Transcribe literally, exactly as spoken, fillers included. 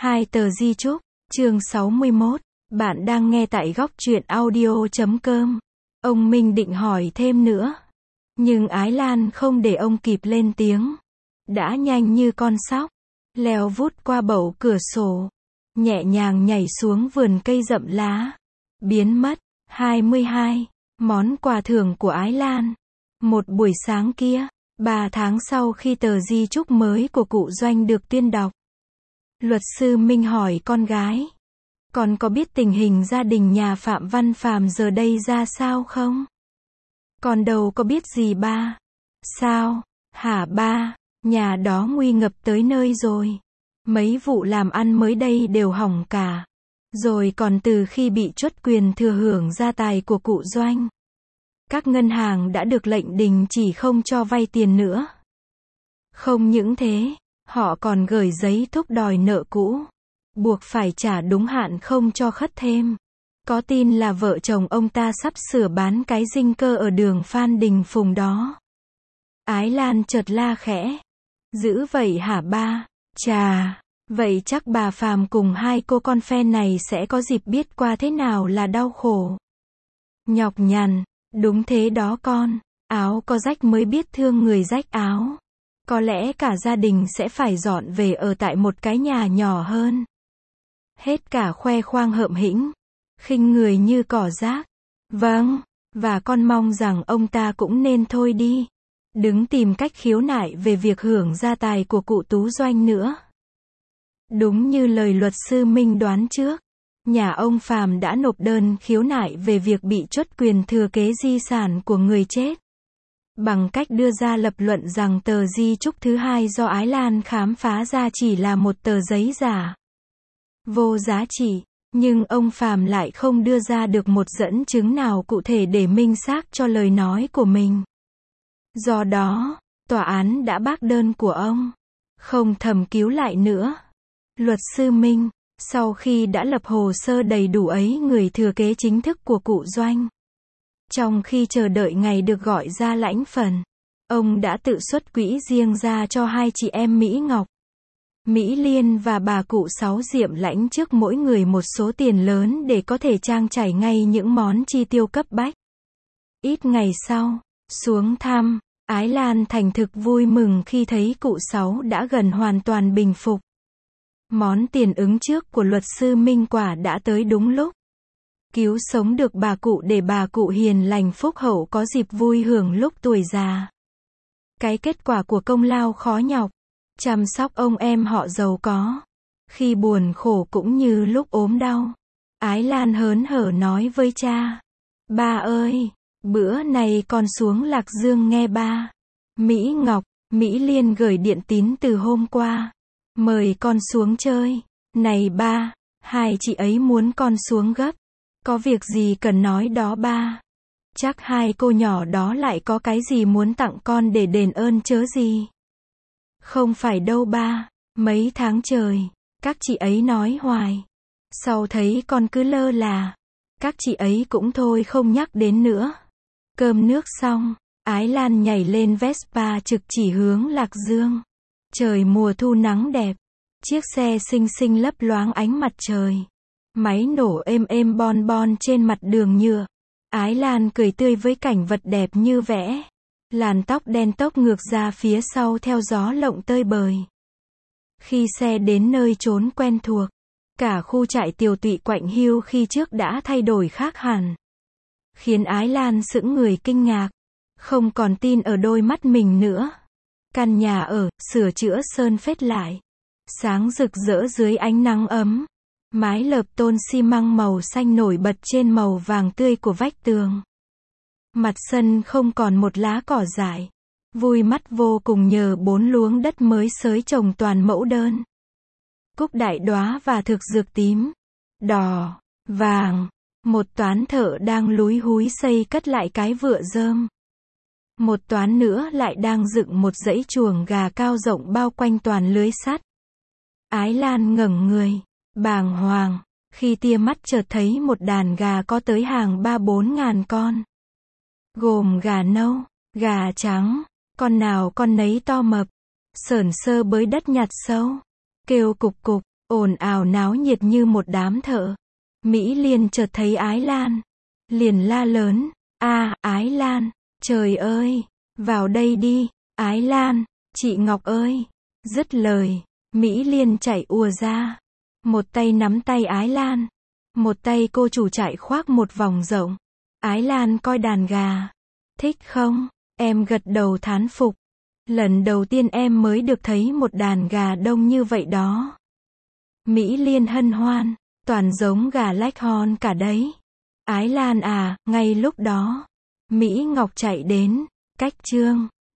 Hai tờ di chúc, chương sáu mươi mốt. Bạn đang nghe tại góc truyện audio chấm com. Ông Minh định hỏi thêm nữa. Nhưng Ái Lan không để ông kịp lên tiếng. Đã nhanh như con sóc. Leo vút qua bậu cửa sổ. Nhẹ nhàng nhảy xuống vườn cây rậm lá. Biến mất. hai mươi hai. Món quà thưởng của Ái Lan. Một buổi sáng kia, ba tháng sau khi tờ di chúc mới của cụ Doanh được tuyên đọc. Luật sư Minh hỏi con gái. Con có biết tình hình gia đình nhà Phạm Văn Phàm giờ đây ra sao không? Con đâu có biết gì ba. Sao? Hả ba? Nhà đó nguy ngập tới nơi rồi. Mấy vụ làm ăn mới đây đều hỏng cả. Rồi còn từ khi bị truất quyền thừa hưởng gia tài của cụ Doanh, các ngân hàng đã được lệnh đình chỉ không cho vay tiền nữa. Không những thế, họ còn gửi giấy thúc đòi nợ cũ, buộc phải trả đúng hạn không cho khất thêm. Có tin là vợ chồng ông ta sắp sửa bán cái dinh cơ ở đường Phan Đình Phùng đó. Ái Lan chợt la khẽ. Dữ vậy hả ba? Chà, vậy chắc bà Phàm cùng hai cô con phen này sẽ có dịp biết qua thế nào là đau khổ, nhọc nhằn. Đúng thế đó con, áo có rách mới biết thương người rách áo. Có lẽ cả gia đình sẽ phải dọn về ở tại một cái nhà nhỏ hơn. Hết cả khoe khoang hợm hĩnh, khinh người như cỏ rác. Vâng, và con mong rằng ông ta cũng nên thôi đi. Đừng tìm cách khiếu nại về việc hưởng gia tài của cụ Tú Doanh nữa. Đúng như lời luật sư Minh đoán trước, nhà ông Phàm đã nộp đơn khiếu nại về việc bị truất quyền thừa kế di sản của người chết, bằng cách đưa ra lập luận rằng tờ di chúc thứ hai do Ái Lan khám phá ra chỉ là một tờ giấy giả, vô giá trị. Nhưng ông Phàm lại không đưa ra được một dẫn chứng nào cụ thể để minh xác cho lời nói của mình. Do đó, tòa án đã bác đơn của ông, không thẩm cứu lại nữa. Luật sư Minh, sau khi đã lập hồ sơ đầy đủ ấy người thừa kế chính thức của cụ Doanh, trong khi chờ đợi ngày được gọi ra lãnh phần, ông đã tự xuất quỹ riêng ra cho hai chị em Mỹ Ngọc, Mỹ Liên và bà cụ Sáu Diệm lãnh trước mỗi người một số tiền lớn để có thể trang trải ngay những món chi tiêu cấp bách. Ít ngày sau, xuống thăm, Ái Lan thành thực vui mừng khi thấy cụ Sáu đã gần hoàn toàn bình phục. Món tiền ứng trước của luật sư Minh quả đã tới đúng lúc. Cứu sống được bà cụ để bà cụ hiền lành phúc hậu có dịp vui hưởng lúc tuổi già. Cái kết quả của công lao khó nhọc, chăm sóc ông em họ giàu có. Khi buồn khổ cũng như lúc ốm đau, Ái Lan hớn hở nói với cha. Ba ơi, bữa này con xuống Lạc Dương nghe ba. Mỹ Ngọc, Mỹ Liên gửi điện tín từ hôm qua. Mời con xuống chơi. Này ba, hai chị ấy muốn con xuống gấp. Có việc gì cần nói đó ba. Chắc hai cô nhỏ đó lại có cái gì muốn tặng con để đền ơn chớ gì. Không phải đâu ba, mấy tháng trời, các chị ấy nói hoài. Sau thấy con cứ lơ là, các chị ấy cũng thôi không nhắc đến nữa. Cơm nước xong, Ái Lan nhảy lên Vespa trực chỉ hướng Lạc Dương. Trời mùa thu nắng đẹp, chiếc xe xinh xinh lấp loáng ánh mặt trời. Máy nổ êm êm bon bon trên mặt đường nhựa. Ái Lan cười tươi với cảnh vật đẹp như vẽ. Làn tóc đen tóc ngược ra phía sau theo gió lộng tơi bời. Khi xe đến nơi trốn quen thuộc, cả khu trại tiều tụy quạnh hiu khi trước đã thay đổi khác hẳn. Khiến Ái Lan sững người kinh ngạc, không còn tin ở đôi mắt mình nữa. Căn nhà ở, sửa chữa sơn phết lại. Sáng rực rỡ dưới ánh nắng ấm. Mái lợp tôn xi măng màu xanh nổi bật trên màu vàng tươi của vách tường. Mặt sân không còn một lá cỏ dại. Vui mắt vô cùng nhờ bốn luống đất mới xới trồng toàn mẫu đơn. Cúc đại đóa và thực dược tím, đỏ, vàng. Một toán thợ đang lúi húi xây cất lại cái vựa rơm. Một toán nữa lại đang dựng một dãy chuồng gà cao rộng bao quanh toàn lưới sắt. Ái Lan ngẩng người, bàng hoàng, khi tia mắt chợt thấy một đàn gà có tới hàng ba bốn ngàn con. Gồm gà nâu, gà trắng, con nào con nấy to mập, sởn sơ bới đất nhặt sâu, kêu cục cục, ồn ào náo nhiệt như một đám thợ. Mỹ Liên chợt thấy Ái Lan, liền la lớn, a, Ái Lan, trời ơi, vào đây đi, Ái Lan, chị Ngọc ơi. Dứt lời, Mỹ Liên chạy ùa ra, một tay nắm tay Ái Lan, một tay cô chủ trại khoác một vòng rộng. Ái Lan coi đàn gà, thích không? Em gật đầu thán phục. Lần đầu tiên em mới được thấy một đàn gà đông như vậy đó. Mỹ Liên hân hoan, toàn giống gà Leghorn cả đấy. Ái Lan à, ngay lúc đó, Mỹ Ngọc chạy đến, cách Trương